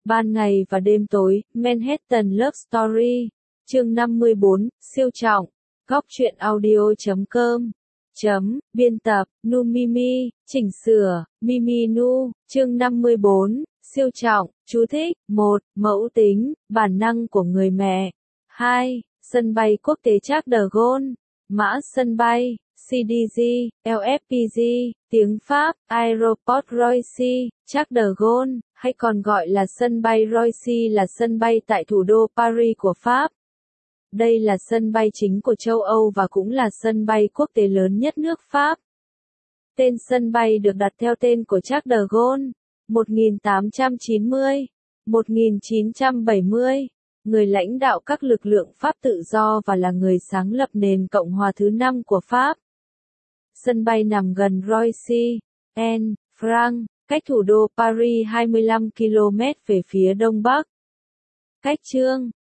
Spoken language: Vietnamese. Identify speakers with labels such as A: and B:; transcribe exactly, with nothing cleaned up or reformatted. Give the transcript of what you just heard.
A: Ban ngày và đêm tối, Manhattan Love Story. Chương năm mươi bốn, siêu trọng. Góc truyện audio chấm com. Chấm, biên tập, Nu Mimi, chỉnh sửa, Mimi Nu. Chương năm mươi bốn, siêu trọng. Chú thích: một. Mẫu tính, bản năng của người mẹ. hai. Sân bay quốc tế Charles de Gaulle. Mã sân bay, xê đê giê, lờ ép pê giê, tiếng Pháp, Aéroport Roissy, Charles de Gaulle, hay còn gọi là sân bay Roissy là sân bay tại thủ đô Paris của Pháp. Đây là sân bay chính của châu Âu và cũng là sân bay quốc tế lớn nhất nước Pháp. Tên sân bay được đặt theo tên của Charles de Gaulle, một nghìn tám trăm chín mươi đến một nghìn chín trăm bảy mươi, người lãnh đạo các lực lượng Pháp tự do và là người sáng lập nền Cộng hòa thứ năm của Pháp. Sân bay nằm gần Roissy, en France, cách thủ đô Paris hai mươi lăm ki lô mét về phía đông bắc. Cách Chương,